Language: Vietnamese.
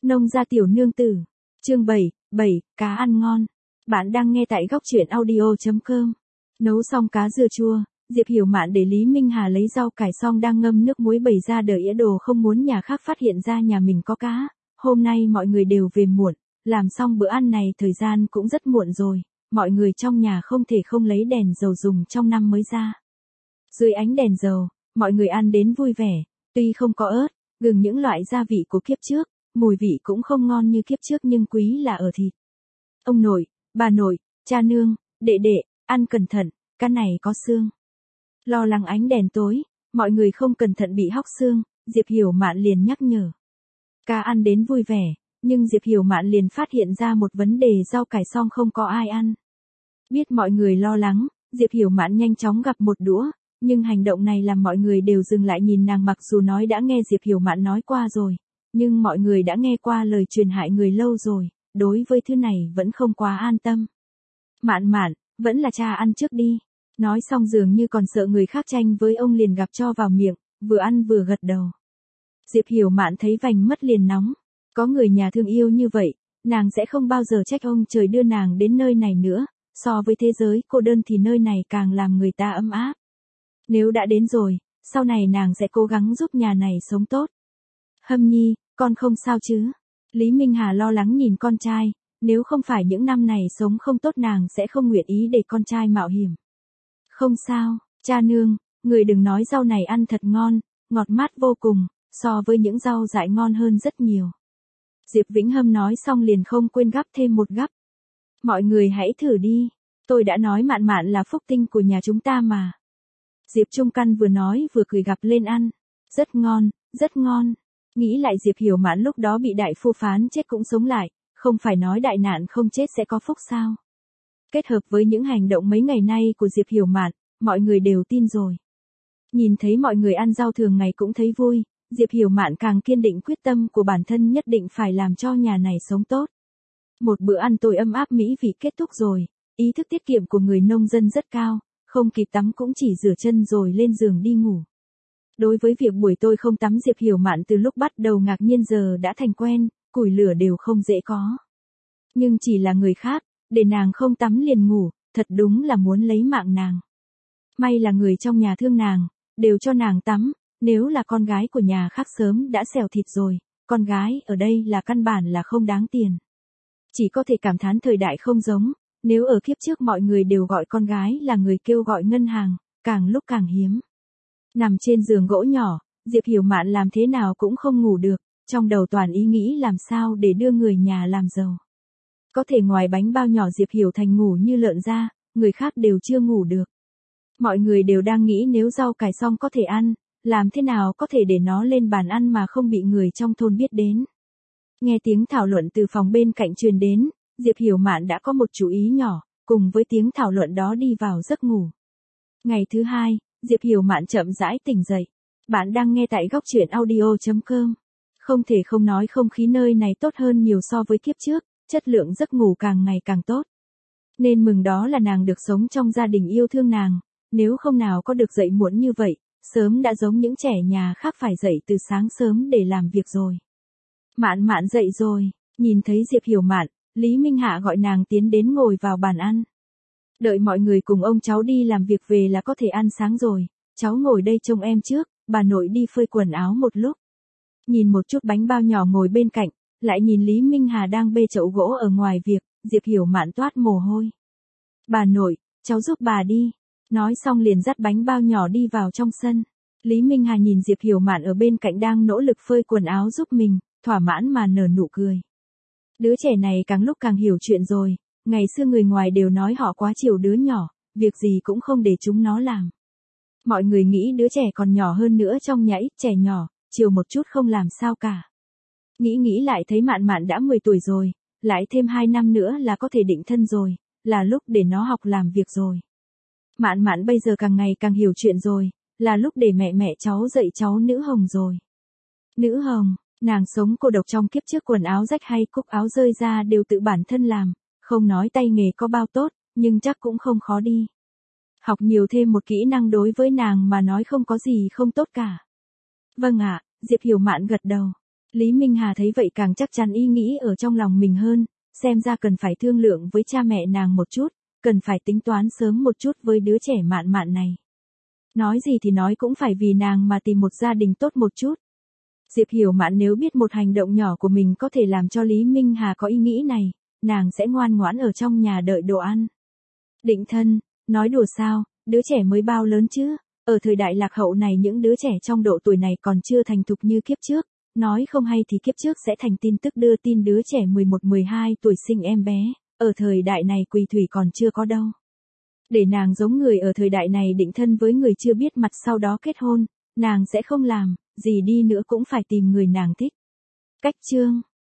Nông gia tiểu nương tử. Chương 7, cá ăn ngon. Bạn đang nghe tại góc truyện audio.com. Nấu xong cá dưa chua, Diệp Hiểu Mạn để Lý Minh Hà lấy rau cải xong đang ngâm nước muối bày ra đợi ý đồ không muốn nhà khác phát hiện ra nhà mình có cá. Hôm nay mọi người đều về muộn, làm xong bữa ăn này thời gian cũng rất muộn rồi, mọi người trong nhà không thể không lấy đèn dầu dùng trong năm mới ra. Dưới ánh đèn dầu, mọi người ăn đến vui vẻ, tuy không có ớt, gừng những loại gia vị của kiếp trước, mùi vị cũng không ngon như kiếp trước nhưng quý là ở thịt. Ông nội, bà nội, cha nương, đệ đệ, ăn cẩn thận, cá này có xương. Lo lắng ánh đèn tối, mọi người không cẩn thận bị hóc xương, Diệp Hiểu Mạn liền nhắc nhở. Cá ăn đến vui vẻ, nhưng Diệp Hiểu Mạn liền phát hiện ra một vấn đề rau cải xong không có ai ăn. Biết mọi người lo lắng, Diệp Hiểu Mạn nhanh chóng gắp một đũa, nhưng hành động này làm mọi người đều dừng lại nhìn nàng mặc dù nói đã nghe Diệp Hiểu Mạn nói qua rồi, nhưng mọi người đã nghe qua lời truyền hại người lâu rồi, đối với thứ này vẫn không quá an tâm. Mạn Mạn, vẫn là cha ăn trước đi. Nói xong dường như còn sợ người khác tranh với ông liền gắp cho vào miệng, vừa ăn vừa gật đầu. Diệp Hiểu Mạn thấy vành mất liền nóng. Có người nhà thương yêu như vậy, nàng sẽ không bao giờ trách ông trời đưa nàng đến nơi này nữa, so với thế giới cô đơn thì nơi này càng làm người ta ấm áp. Nếu đã đến rồi, sau này nàng sẽ cố gắng giúp nhà này sống tốt. Hâm Nhi, con không sao chứ? Lý Minh Hà lo lắng nhìn con trai, nếu không phải những năm này sống không tốt nàng sẽ không nguyện ý để con trai mạo hiểm. Không sao, cha nương, người đừng nói rau này ăn thật ngon, ngọt mát vô cùng, so với những rau dại ngon hơn rất nhiều. Diệp Vĩnh Hâm nói xong liền không quên gắp thêm một gắp. Mọi người hãy thử đi, tôi đã nói Mạn Mạn là phúc tinh của nhà chúng ta mà. Diệp Trung Căn vừa nói vừa cười gắp lên ăn. Rất ngon, rất ngon. Nghĩ lại Diệp Hiểu Mạn lúc đó bị đại phu phán chết cũng sống lại, không phải nói đại nạn không chết sẽ có phúc sao. Kết hợp với những hành động mấy ngày nay của Diệp Hiểu Mạn, mọi người đều tin rồi. Nhìn thấy mọi người ăn rau thường ngày cũng thấy vui, Diệp Hiểu Mạn càng kiên định quyết tâm của bản thân nhất định phải làm cho nhà này sống tốt. Một bữa ăn tối ấm áp mỹ vị kết thúc rồi, ý thức tiết kiệm của người nông dân rất cao, không kịp tắm cũng chỉ rửa chân rồi lên giường đi ngủ. Đối với việc buổi tối không tắm Diệp Hiểu Mạn từ lúc bắt đầu ngạc nhiên giờ đã thành quen, củi lửa đều không dễ có. Nhưng chỉ là người khác, để nàng không tắm liền ngủ, thật đúng là muốn lấy mạng nàng. May là người trong nhà thương nàng, đều cho nàng tắm, nếu là con gái của nhà khác sớm đã xẻo thịt rồi, con gái ở đây là căn bản là không đáng tiền. Chỉ có thể cảm thán thời đại không giống, nếu ở kiếp trước mọi người đều gọi con gái là người kêu gọi ngân hàng, càng lúc càng hiếm. Nằm trên giường gỗ nhỏ, Diệp Hiểu Mạn làm thế nào cũng không ngủ được, trong đầu toàn ý nghĩ làm sao để đưa người nhà làm giàu. Có thể ngoài bánh bao nhỏ Diệp Hiểu Thành ngủ như lợn ra, người khác đều chưa ngủ được. Mọi người đều đang nghĩ nếu rau cải xong có thể ăn, làm thế nào có thể để nó lên bàn ăn mà không bị người trong thôn biết đến. Nghe tiếng thảo luận từ phòng bên cạnh truyền đến, Diệp Hiểu Mạn đã có một chú ý nhỏ, cùng với tiếng thảo luận đó đi vào giấc ngủ. Ngày thứ hai, Diệp Hiểu Mạn chậm rãi tỉnh dậy. Bạn đang nghe tại góc truyện audio.com. Không thể không nói không khí nơi này tốt hơn nhiều so với kiếp trước, chất lượng giấc ngủ càng ngày càng tốt. Nên mừng đó là nàng được sống trong gia đình yêu thương nàng, nếu không nào có được dậy muộn như vậy, sớm đã giống những trẻ nhà khác phải dậy từ sáng sớm để làm việc rồi. Mạn Mạn dậy rồi, nhìn thấy Diệp Hiểu Mạn, Lý Minh Hạ gọi nàng tiến đến ngồi vào bàn ăn. Đợi mọi người cùng ông cháu đi làm việc về là có thể ăn sáng rồi, cháu ngồi đây trông em trước, bà nội đi phơi quần áo một lúc. Nhìn một chút bánh bao nhỏ ngồi bên cạnh, lại nhìn Lý Minh Hà đang bê chậu gỗ ở ngoài việc, Diệp Hiểu Mạn toát mồ hôi. Bà nội, cháu giúp bà đi. Nói xong liền dắt bánh bao nhỏ đi vào trong sân. Lý Minh Hà nhìn Diệp Hiểu Mạn ở bên cạnh đang nỗ lực phơi quần áo giúp mình, thỏa mãn mà nở nụ cười. Đứa trẻ này càng lúc càng hiểu chuyện rồi, ngày xưa người ngoài đều nói họ quá chiều đứa nhỏ, việc gì cũng không để chúng nó làm. Mọi người nghĩ đứa trẻ còn nhỏ hơn nữa trong nhà ít trẻ nhỏ, chiều một chút không làm sao cả. Nghĩ lại thấy Mạn Mạn đã 10 tuổi rồi, lại thêm 2 năm nữa là có thể định thân rồi, là lúc để nó học làm việc rồi. Mạn Mạn bây giờ càng ngày càng hiểu chuyện rồi, là lúc để mẹ cháu dạy cháu Nữ Hồng rồi. Nữ Hồng, nàng sống cô độc trong kiếp trước quần áo rách hay cúc áo rơi ra đều tự bản thân làm, không nói tay nghề có bao tốt, nhưng chắc cũng không khó đi. Học nhiều thêm một kỹ năng đối với nàng mà nói không có gì không tốt cả. Vâng ạ, Diệp Hiểu Mạn gật đầu. Lý Minh Hà thấy vậy càng chắc chắn ý nghĩ ở trong lòng mình hơn, xem ra cần phải thương lượng với cha mẹ nàng một chút, cần phải tính toán sớm một chút với đứa trẻ Mạn Mạn này. Nói gì thì nói cũng phải vì nàng mà tìm một gia đình tốt một chút. Diệp Hiểu Mạn nếu biết một hành động nhỏ của mình có thể làm cho Lý Minh Hà có ý nghĩ này, nàng sẽ ngoan ngoãn ở trong nhà đợi đồ ăn. Định thân, nói đùa sao, đứa trẻ mới bao lớn chứ, ở thời đại lạc hậu này những đứa trẻ trong độ tuổi này còn chưa thành thục như kiếp trước, nói không hay thì kiếp trước sẽ thành tin tức đưa tin đứa trẻ 11-12 tuổi sinh em bé, ở thời đại này quỳ thủy còn chưa có đâu. Để nàng giống người ở thời đại này định thân với người chưa biết mặt sau đó kết hôn, nàng sẽ không làm, gì đi nữa cũng phải tìm người nàng thích. Cách chương